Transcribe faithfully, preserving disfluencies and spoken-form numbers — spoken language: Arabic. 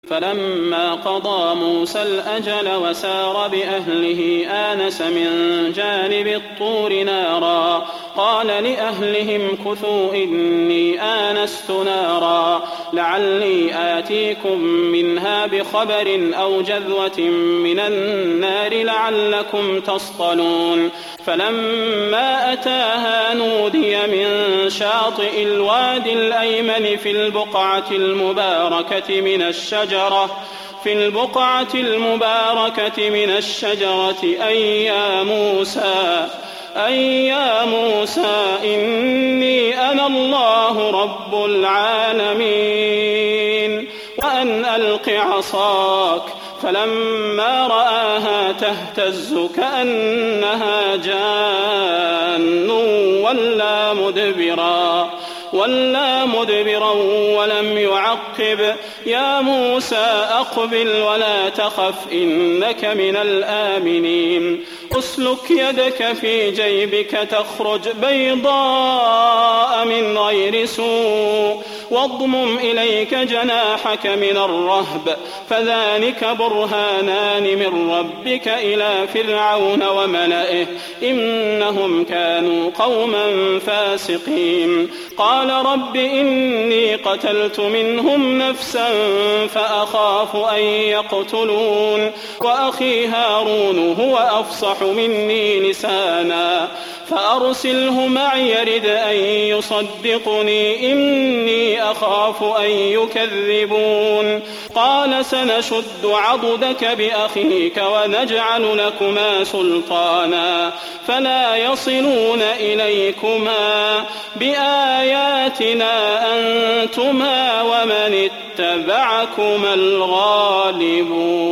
فلما قضى موسى الأجل وسار بأهله آنس من جانب الطور نارا قال لأهلهم كثوا إني آنست نارا لعلي آتيكم منها بخبر أو جذوة من النار لعلكم تصطلون فلما أتاها نودي من شاطئ الوادي الأيمن في البقعة المباركة من الشجرة في البقعة المباركة من الشجرة أي يا موسى أي يا موسى إني أنا الله رب العالمين وأن ألق عصاك فلما رآها تهتز كأنها جان ولا مدبرا ولا مدبرا ولم يعقب يا موسى أقبل ولا تخف إنك من الآمنين أسلك يدك في جيبك تخرج بيضاء من غير سوء واضمم إليك جناحك من الرهب فذلك برهانان من ربك إلى فرعون وملئه إنهم كانوا قوما فاسقين قال رب إني قتلت منهم نفسا فأخاف أن يقتلون وأخي هارون هو أفصح مني لسانا فأرسله معي يرد أن يصدقني إني أخاف أن يكذبون قال سنشد عضدك بأخيك ونجعل لكما سلطانا فلا يصلون إليكما بآياتنا أنتما ومن اتبعكما الغالبون.